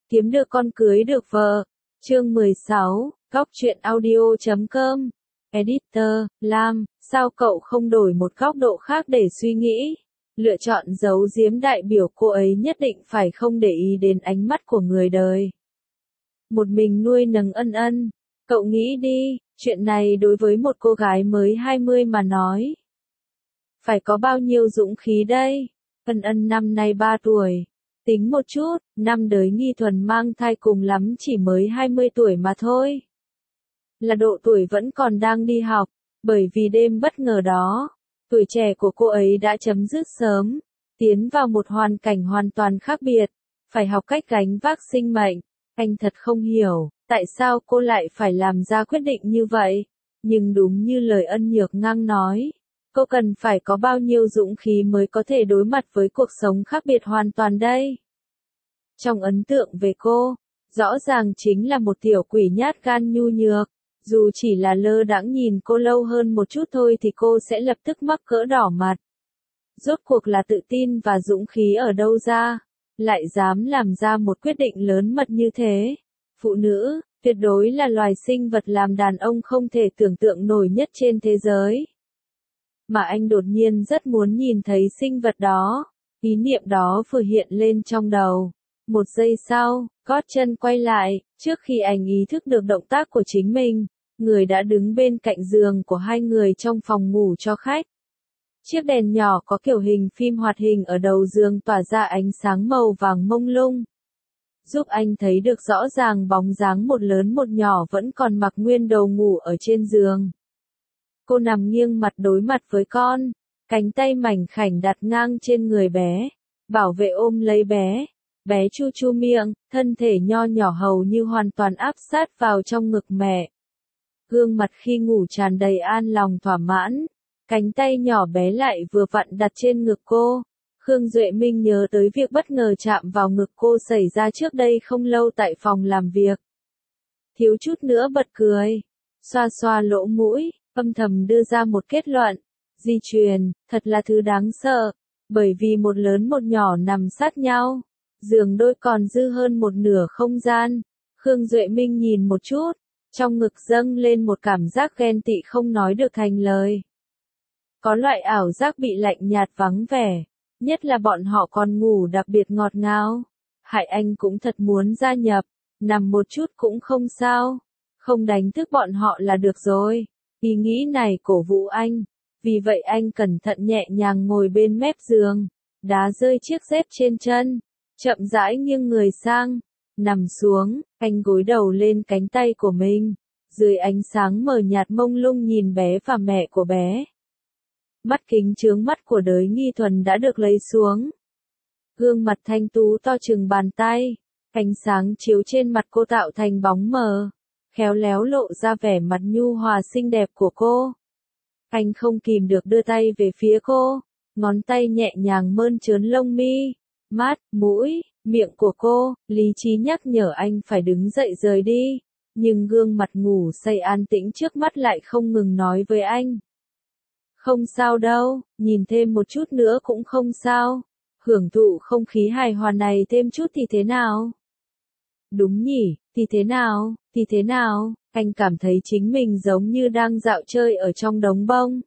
Kiếm được con cưới được vợ. Chương 16, góc truyện audio.com. Editor, Lam, sao cậu không đổi một góc độ khác để suy nghĩ? Lựa chọn giấu giếm đại biểu cô ấy nhất định phải không để ý đến ánh mắt của người đời. Một mình nuôi nấng ân ân. Cậu nghĩ đi, chuyện này đối với một cô gái mới 20 mà nói. Phải có bao nhiêu dũng khí đây? Ân ân năm nay 3 tuổi. Tính một chút, năm Đới Nghi Thuần mang thai cùng lắm chỉ mới 20 tuổi mà thôi. Là độ tuổi vẫn còn đang đi học, bởi vì đêm bất ngờ đó, tuổi trẻ của cô ấy đã chấm dứt sớm, tiến vào một hoàn cảnh hoàn toàn khác biệt, phải học cách gánh vác sinh mệnh. Anh thật không hiểu, tại sao cô lại phải làm ra quyết định như vậy, nhưng đúng như lời Ân Nhược Ngang nói. Cô cần phải có bao nhiêu dũng khí mới có thể đối mặt với cuộc sống khác biệt hoàn toàn đây? Trong ấn tượng về cô, rõ ràng chính là một tiểu quỷ nhát gan nhu nhược. Dù chỉ là lơ đãng nhìn cô lâu hơn một chút thôi thì cô sẽ lập tức mắc cỡ đỏ mặt. Rốt cuộc là tự tin và dũng khí ở đâu ra, lại dám làm ra một quyết định lớn mật như thế. Phụ nữ, tuyệt đối là loài sinh vật làm đàn ông không thể tưởng tượng nổi nhất trên thế giới. Mà anh đột nhiên rất muốn nhìn thấy sinh vật đó. Ý niệm đó vừa hiện lên trong đầu. Một giây sau, gót chân quay lại, trước khi anh ý thức được động tác của chính mình, người đã đứng bên cạnh giường của hai người trong phòng ngủ cho khách. Chiếc đèn nhỏ có kiểu hình phim hoạt hình ở đầu giường tỏa ra ánh sáng màu vàng mông lung, giúp anh thấy được rõ ràng bóng dáng một lớn một nhỏ vẫn còn mặc nguyên đồ ngủ ở trên giường. Cô nằm nghiêng mặt đối mặt với con, cánh tay mảnh khảnh đặt ngang trên người bé, bảo vệ ôm lấy bé. Bé chu chu miệng, thân thể nho nhỏ hầu như hoàn toàn áp sát vào trong ngực mẹ. Gương mặt khi ngủ tràn đầy an lòng thỏa mãn, cánh tay nhỏ bé lại vừa vặn đặt trên ngực cô. Khương Duệ Minh nhớ tới việc bất ngờ chạm vào ngực cô xảy ra trước đây không lâu tại phòng làm việc. Thiếu chút nữa bật cười, xoa xoa lỗ mũi, âm thầm đưa ra một kết luận. Di truyền, thật là thứ đáng sợ, bởi vì một lớn một nhỏ nằm sát nhau. Giường đôi còn dư hơn một nửa không gian. Khương Duệ Minh nhìn một chút, trong ngực dâng lên một cảm giác ghen tị không nói được thành lời. Có loại ảo giác bị lạnh nhạt vắng vẻ, nhất là bọn họ còn ngủ đặc biệt ngọt ngào. Hại anh cũng thật muốn gia nhập, nằm một chút cũng không sao, không đánh thức bọn họ là được rồi. Ý nghĩ này cổ vũ anh, vì vậy anh cẩn thận nhẹ nhàng ngồi bên mép giường, đá rơi chiếc dép trên chân. Chậm rãi nghiêng người sang, nằm xuống, anh gối đầu lên cánh tay của mình, dưới ánh sáng mờ nhạt mông lung nhìn bé và mẹ của bé. Mắt kính chướng mắt của Đới Nghi Thuần đã được lấy xuống. Gương mặt thanh tú to chừng bàn tay, ánh sáng chiếu trên mặt cô tạo thành bóng mờ, khéo léo lộ ra vẻ mặt nhu hòa xinh đẹp của cô. Anh không kìm được đưa tay về phía cô, ngón tay nhẹ nhàng mơn trớn lông mi, mắt, mũi, miệng của cô. Lý trí nhắc nhở anh phải đứng dậy rời đi, nhưng gương mặt ngủ say an tĩnh trước mắt lại không ngừng nói với anh. Không sao đâu, nhìn thêm một chút nữa cũng không sao, hưởng thụ không khí hài hòa này thêm chút thì thế nào? Đúng nhỉ, thì thế nào, thì thế nào? Anh cảm thấy chính mình giống như đang dạo chơi ở trong đống bông.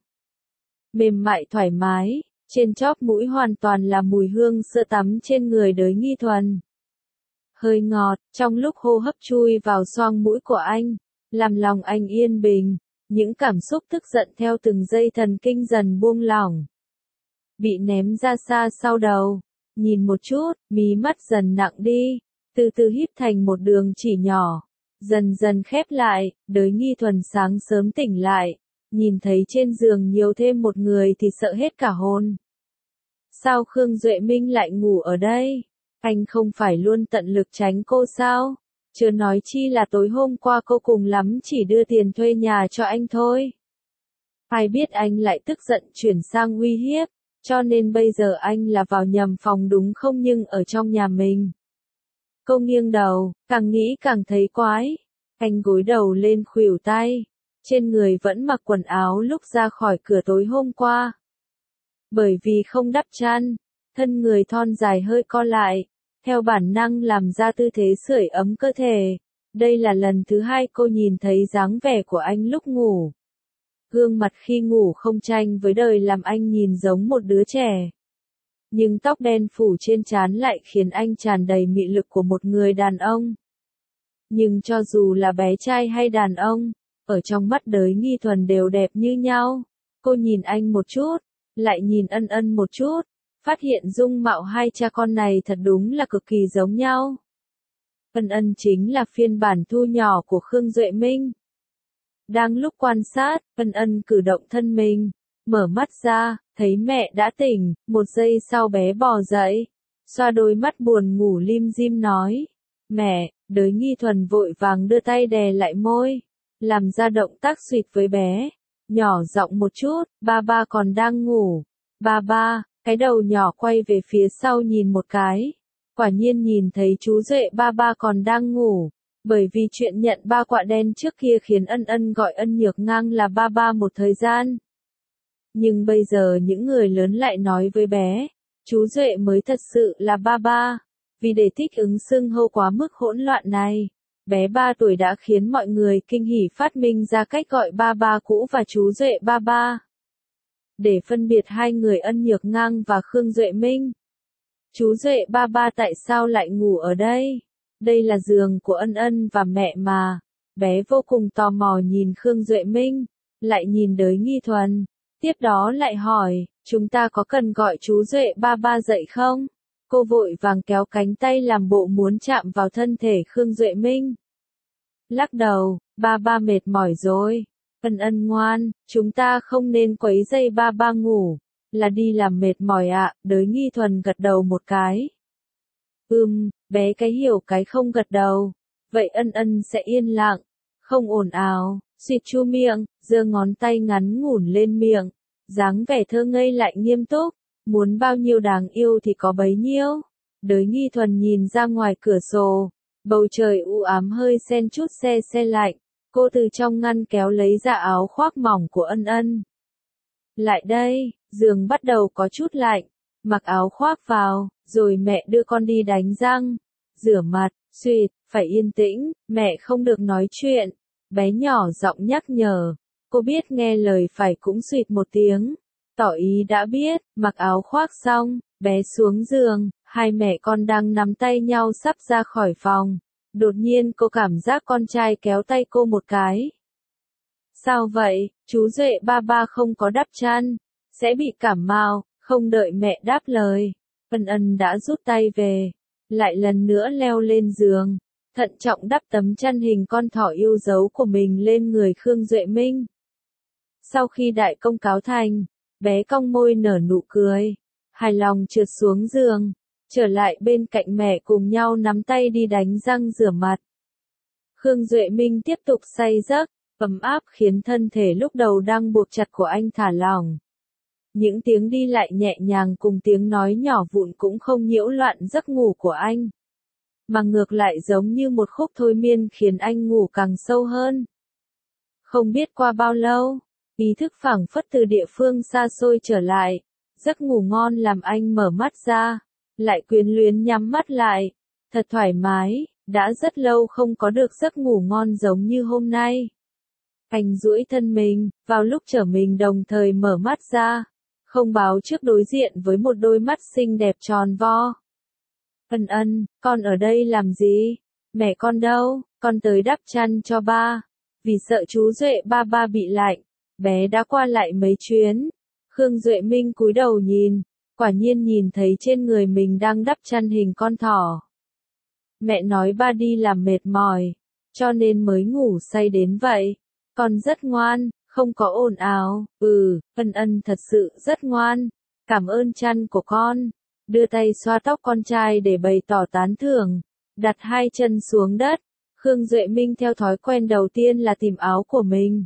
Mềm mại thoải mái. Trên chóp mũi hoàn toàn là mùi hương sữa tắm trên người Đới Nghi Thuần. Hơi ngọt, trong lúc hô hấp chui vào xoang mũi của anh, làm lòng anh yên bình, những cảm xúc tức giận theo từng dây thần kinh dần buông lỏng. Bị ném ra xa sau đầu, nhìn một chút, mí mắt dần nặng đi, từ từ híp thành một đường chỉ nhỏ, dần dần khép lại. Đới Nghi Thuần sáng sớm tỉnh lại, nhìn thấy trên giường nhiều thêm một người thì sợ hết cả hồn. Sao Khương Duệ Minh lại ngủ ở đây? Anh không phải luôn tận lực tránh cô sao? Chưa nói chi là tối hôm qua cô cùng lắm chỉ đưa tiền thuê nhà cho anh thôi. Ai biết anh lại tức giận chuyển sang uy hiếp, cho nên bây giờ anh là vào nhầm phòng đúng không, nhưng ở trong nhà mình. Cô nghiêng đầu, càng nghĩ càng thấy quái. Anh gối đầu lên khuỷu tay, trên người vẫn mặc quần áo lúc ra khỏi cửa tối hôm qua. Bởi vì không đắp chăn, thân người thon dài hơi co lại, theo bản năng làm ra tư thế sưởi ấm cơ thể. Đây là lần thứ hai cô nhìn thấy dáng vẻ của anh lúc ngủ. Gương mặt khi ngủ không tranh với đời làm anh nhìn giống một đứa trẻ. Nhưng tóc đen phủ trên trán lại khiến anh tràn đầy mị lực của một người đàn ông. Nhưng cho dù là bé trai hay đàn ông, ở trong mắt Đới Nghi Thuần đều đẹp như nhau. Cô nhìn anh một chút, lại nhìn Ân Ân một chút, phát hiện dung mạo hai cha con này thật đúng là cực kỳ giống nhau. Ân Ân chính là phiên bản thu nhỏ của Khương Duệ Minh. Đang lúc quan sát, Ân Ân cử động thân mình, mở mắt ra, thấy mẹ đã tỉnh, một giây sau bé bò dậy, xoa đôi mắt buồn ngủ lim dim nói, mẹ. Đới Nghi Thuần vội vàng đưa tay đè lại môi, làm ra động tác suýt với bé, nhỏ giọng một chút, ba ba còn đang ngủ, ba ba, cái đầu nhỏ quay về phía sau nhìn một cái, quả nhiên nhìn thấy chú Duệ ba ba còn đang ngủ, bởi vì chuyện nhận ba quạ đen trước kia khiến Ân Ân gọi Ân Nhược Ngang là ba ba một thời gian. Nhưng bây giờ những người lớn lại nói với bé, chú Duệ mới thật sự là ba ba. Vì để thích ứng xưng hô quá mức hỗn loạn này, bé 3 tuổi đã khiến mọi người kinh hỉ phát minh ra cách gọi ba ba cũ và chú Duệ ba ba. Để phân biệt hai người Ân Nhược Ngang và Khương Duệ Minh. Chú Duệ ba ba tại sao lại ngủ ở đây? Đây là giường của Ân Ân và mẹ mà. Bé vô cùng tò mò nhìn Khương Duệ Minh, lại nhìn Đới Nghi Thuần. Tiếp đó lại hỏi, chúng ta có cần gọi chú Duệ ba ba dậy không? Cô vội vàng kéo cánh tay làm bộ muốn chạm vào thân thể Khương Duệ Minh. Lắc đầu, ba ba mệt mỏi rồi. Ân Ân ngoan, chúng ta không nên quấy rầy ba ba ngủ, là đi làm mệt mỏi ạ. Đới Nghi Thuần gật đầu một cái. Bé cái hiểu cái không gật đầu. Vậy Ân Ân sẽ yên lặng, không ồn ào, suýt chu miệng, giơ ngón tay ngắn ngủn lên miệng, dáng vẻ thơ ngây lại nghiêm túc. Muốn bao nhiêu đáng yêu thì có bấy nhiêu. Đới Nghi Thuần nhìn ra ngoài cửa sổ, bầu trời u ám hơi xen chút se lạnh, cô từ trong ngăn kéo lấy ra áo khoác mỏng của Ân Ân. Lại đây, giường bắt đầu có chút lạnh, mặc áo khoác vào, rồi mẹ đưa con đi đánh răng, rửa mặt, suýt, phải yên tĩnh, mẹ không được nói chuyện. Bé nhỏ giọng nhắc nhở, cô biết nghe lời phải cũng suýt một tiếng. Tỏ ý đã biết, mặc áo khoác xong, bé xuống giường, hai mẹ con đang nắm tay nhau sắp ra khỏi phòng. Đột nhiên cô cảm giác con trai kéo tay cô một cái. Sao vậy, chú Duệ ba ba không có đắp chăn, sẽ bị cảm mạo, không đợi mẹ đáp lời. Ân Ân đã rút tay về, lại lần nữa leo lên giường, thận trọng đắp tấm chăn hình con thỏ yêu dấu của mình lên người Khương Duệ Minh. Sau khi đại công cáo thành, bé cong môi nở nụ cười, hài lòng trượt xuống giường, trở lại bên cạnh mẹ cùng nhau nắm tay đi đánh răng rửa mặt. Khương Duệ Minh tiếp tục say giấc, ấm áp khiến thân thể lúc đầu đang buộc chặt của anh thả lỏng. Những tiếng đi lại nhẹ nhàng cùng tiếng nói nhỏ vụn cũng không nhiễu loạn giấc ngủ của anh, mà ngược lại giống như một khúc thôi miên khiến anh ngủ càng sâu hơn. Không biết qua bao lâu, ý thức phảng phất từ địa phương xa xôi trở lại, giấc ngủ ngon làm anh mở mắt ra, lại quyến luyến nhắm mắt lại, thật thoải mái, đã rất lâu không có được giấc ngủ ngon giống như hôm nay. Anh duỗi thân mình, vào lúc trở mình đồng thời mở mắt ra, không báo trước đối diện với một đôi mắt xinh đẹp tròn vo. Ân Ân, con ở đây làm gì? Mẹ con đâu? Con tới đắp chăn cho ba. Vì sợ chú Duệ ba ba bị lạnh, bé đã qua lại mấy chuyến. Khương Duệ Minh cúi đầu nhìn, quả nhiên nhìn thấy trên người mình đang đắp chăn hình con thỏ. Mẹ nói ba đi làm mệt mỏi, cho nên mới ngủ say đến vậy. Con rất ngoan, không có ồn ào. Ân Ân thật sự rất ngoan. Cảm ơn chăn của con. Đưa tay xoa tóc con trai để bày tỏ tán thưởng. Đặt hai chân xuống đất. Khương Duệ Minh theo thói quen đầu tiên là tìm áo của mình.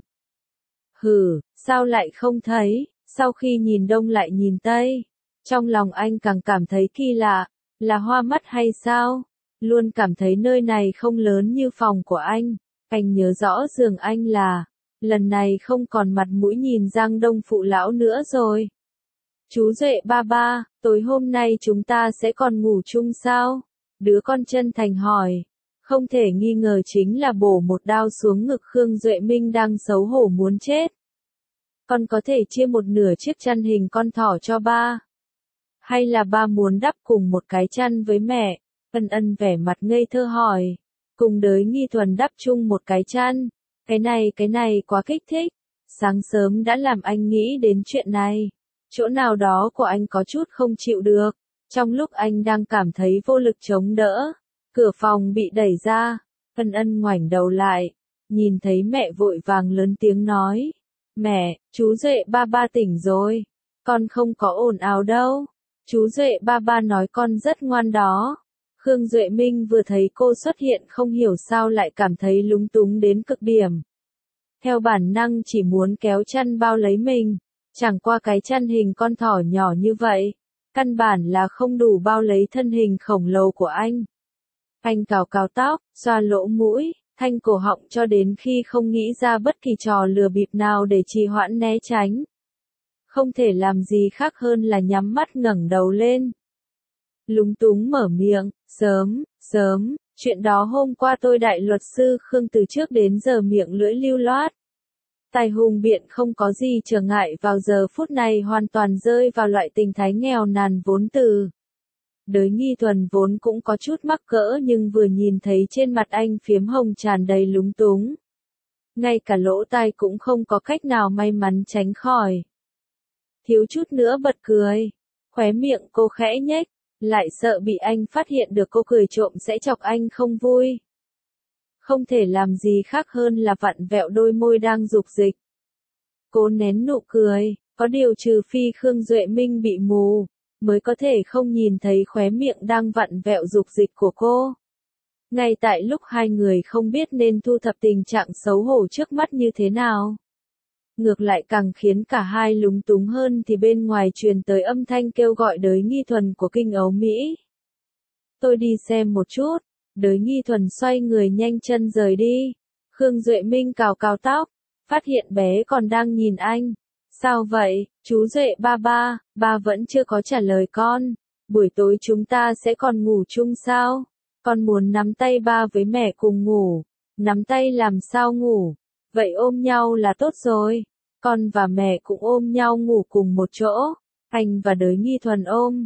Sao lại không thấy? Sau khi nhìn đông lại nhìn tây. Trong lòng anh càng cảm thấy kỳ lạ. Là hoa mắt hay sao? Luôn cảm thấy nơi này không lớn như phòng của anh. Anh nhớ rõ giường anh là, lần này không còn mặt mũi nhìn Giang Đông phụ lão nữa rồi. Chú Duệ ba ba, tối hôm nay chúng ta sẽ còn ngủ chung sao? Đứa con chân thành hỏi. Không thể nghi ngờ chính là bổ một đao xuống ngực Khương Duệ Minh đang xấu hổ muốn chết. Con có thể chia một nửa chiếc chăn hình con thỏ cho ba. Hay là ba muốn đắp cùng một cái chăn với mẹ? Ân Ân vẻ mặt ngây thơ hỏi. Cùng Đới Nghi Thuần đắp chung một cái chăn. Cái này quá kích thích. Sáng sớm đã làm anh nghĩ đến chuyện này. Chỗ nào đó của anh có chút không chịu được. Trong lúc anh đang cảm thấy vô lực chống đỡ, cửa phòng bị đẩy ra. Ân Ân ngoảnh đầu lại, nhìn thấy mẹ vội vàng lớn tiếng nói. Mẹ, chú Duệ ba ba tỉnh rồi. Con không có ồn ào đâu. Chú Duệ ba ba nói con rất ngoan đó. Khương Duệ Minh vừa thấy cô xuất hiện không hiểu sao lại cảm thấy lúng túng đến cực điểm. Theo bản năng chỉ muốn kéo chăn bao lấy mình. Chẳng qua cái chăn hình con thỏ nhỏ như vậy. Căn bản là không đủ bao lấy thân hình khổng lồ của anh. Anh cào cào tóc, xoa lỗ mũi, thanh cổ họng cho đến khi không nghĩ ra bất kỳ trò lừa bịp nào để trì hoãn né tránh. Không thể làm gì khác hơn là nhắm mắt ngẩng đầu lên. Lúng túng mở miệng, sớm, chuyện đó hôm qua tôi đại luật sư Khương từ trước đến giờ miệng lưỡi lưu loát. Tài hùng biện không có gì trở ngại vào giờ phút này hoàn toàn rơi vào loại tình thái nghèo nàn vốn từ. Đới Nghi Thuần vốn cũng có chút mắc cỡ nhưng vừa nhìn thấy trên mặt anh phiếm hồng tràn đầy lúng túng. Ngay cả lỗ tai cũng không có cách nào may mắn tránh khỏi. Thiếu chút nữa bật cười. Khóe miệng cô khẽ nhếch, lại sợ bị anh phát hiện được cô cười trộm sẽ chọc anh không vui. Không thể làm gì khác hơn là vặn vẹo đôi môi đang dục dịch. Cô nén nụ cười, có điều trừ phi Khương Duệ Minh bị mù, mới có thể không nhìn thấy khóe miệng đang vặn vẹo dục dịch của cô. Ngay tại lúc hai người không biết nên thu thập tình trạng xấu hổ trước mắt như thế nào. Ngược lại càng khiến cả hai lúng túng hơn thì bên ngoài truyền tới âm thanh kêu gọi Đới Nghi Thuần của Kinh Ấu Mỹ. Tôi đi xem một chút. Đới Nghi Thuần xoay người nhanh chân rời đi. Khương Duệ Minh cào cào tóc, phát hiện bé còn đang nhìn anh. Sao vậy, chú Duệ ba ba, ba vẫn chưa có trả lời con. Buổi tối chúng ta sẽ còn ngủ chung sao? Con muốn nắm tay ba với mẹ cùng ngủ. Nắm tay làm sao ngủ? Vậy ôm nhau là tốt rồi. Con và mẹ cũng ôm nhau ngủ cùng một chỗ. Anh và Đới Nghi Thuần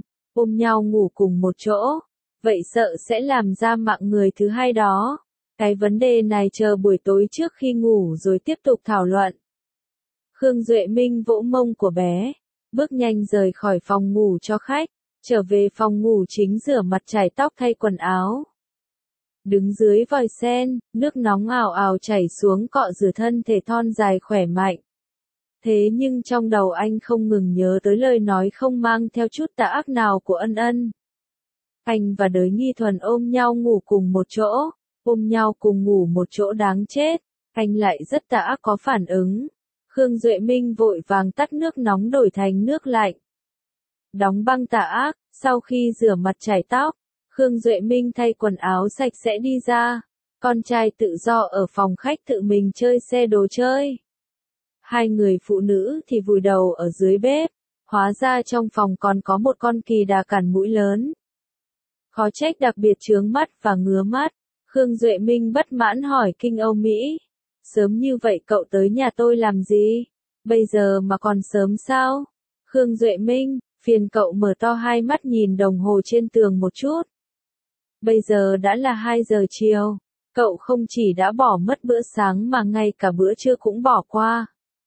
ôm nhau ngủ cùng một chỗ. Vậy sợ sẽ làm ra mạng người thứ hai đó. Cái vấn đề này chờ buổi tối trước khi ngủ rồi tiếp tục thảo luận. Khương Duệ Minh vỗ mông của bé, bước nhanh rời khỏi phòng ngủ cho khách, trở về phòng ngủ chính rửa mặt chải tóc thay quần áo. Đứng dưới vòi sen, nước nóng ào ào chảy xuống cọ rửa thân thể thon dài khỏe mạnh. Thế nhưng trong đầu anh không ngừng nhớ tới lời nói không mang theo chút tà ác nào của Ân Ân. Anh và Đới Nghi Thuần ôm nhau ngủ cùng một chỗ, ôm nhau cùng ngủ một chỗ đáng chết, anh lại rất tà ác có phản ứng. Khương Duệ Minh vội vàng tắt nước nóng đổi thành nước lạnh. Đóng băng tà ác, sau khi rửa mặt chải tóc, Khương Duệ Minh thay quần áo sạch sẽ đi ra. Con trai tự do ở phòng khách tự mình chơi xe đồ chơi. Hai người phụ nữ thì vùi đầu ở dưới bếp, hóa ra trong phòng còn có một con kỳ đà cản mũi lớn. Khó trách đặc biệt chướng mắt và ngứa mắt. Khương Duệ Minh bất mãn hỏi Kinh Âu Mỹ. Sớm như vậy cậu tới nhà tôi làm gì? Bây giờ mà còn sớm sao? Khương Duệ Minh, phiền cậu mở to hai mắt nhìn đồng hồ trên tường một chút. Bây giờ đã là 2 giờ chiều. Cậu không chỉ đã bỏ mất bữa sáng mà ngay cả bữa trưa cũng bỏ qua.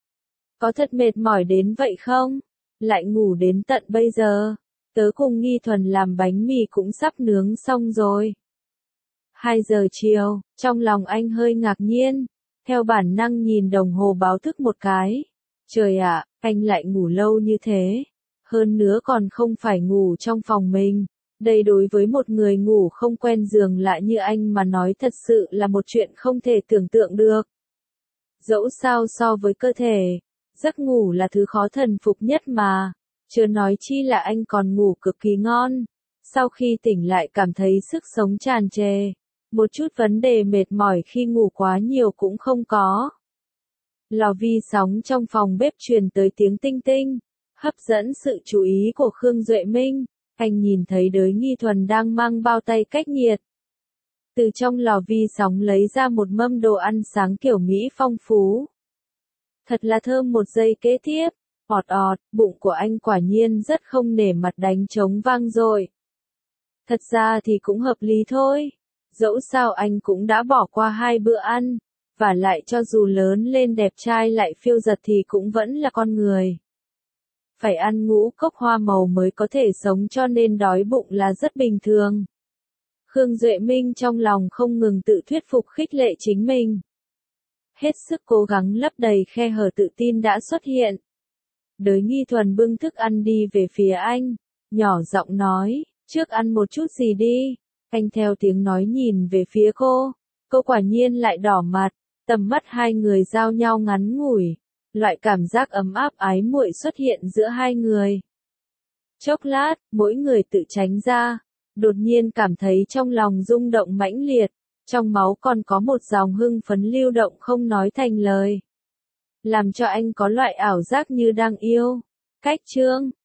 Có thật mệt mỏi đến vậy không? Lại ngủ đến tận bây giờ. Tớ cùng Nghi Thuần làm bánh mì cũng sắp nướng xong rồi. 2 giờ chiều, trong lòng anh hơi ngạc nhiên. Theo bản năng nhìn đồng hồ báo thức một cái. Trời ạ, anh lại ngủ lâu như thế. Hơn nữa còn không phải ngủ trong phòng mình. Đây đối với một người ngủ không quen giường lạ như anh mà nói thật sự là một chuyện không thể tưởng tượng được. Dẫu sao so với cơ thể, giấc ngủ là thứ khó thần phục nhất mà. Chưa nói chi là anh còn ngủ cực kỳ ngon. Sau khi tỉnh lại cảm thấy sức sống tràn trề. Một chút vấn đề mệt mỏi khi ngủ quá nhiều cũng không có. Lò vi sóng trong phòng bếp truyền tới tiếng tinh tinh, hấp dẫn sự chú ý của Khương Duệ Minh. Anh nhìn thấy Đới Nghi Thuần đang mang bao tay cách nhiệt. Từ trong lò vi sóng lấy ra một mâm đồ ăn sáng kiểu Mỹ phong phú. Thật là thơm. Một giây kế tiếp, ọt ọt, bụng của anh quả nhiên rất không nể mặt đánh trống vang dội. Thật ra thì cũng hợp lý thôi. Dẫu sao anh cũng đã bỏ qua 2 bữa ăn, và lại cho dù lớn lên đẹp trai lại phiêu giật thì cũng vẫn là con người. Phải ăn ngũ cốc hoa màu mới có thể sống cho nên đói bụng là rất bình thường. Khương Duệ Minh trong lòng không ngừng tự thuyết phục khích lệ chính mình. Hết sức cố gắng lấp đầy khe hở tự tin đã xuất hiện. Đới Nghi Thuần bưng thức ăn đi về phía anh, nhỏ giọng nói, trước ăn một chút gì đi. Anh theo tiếng nói nhìn về phía cô quả nhiên lại đỏ mặt, tầm mắt hai người giao nhau ngắn ngủi, loại cảm giác ấm áp ái muội xuất hiện giữa hai người. Chốc lát, mỗi người tự tránh ra, đột nhiên cảm thấy trong lòng rung động mãnh liệt, trong máu còn có một dòng hưng phấn lưu động không nói thành lời. Làm cho anh có loại ảo giác như đang yêu. Cách chương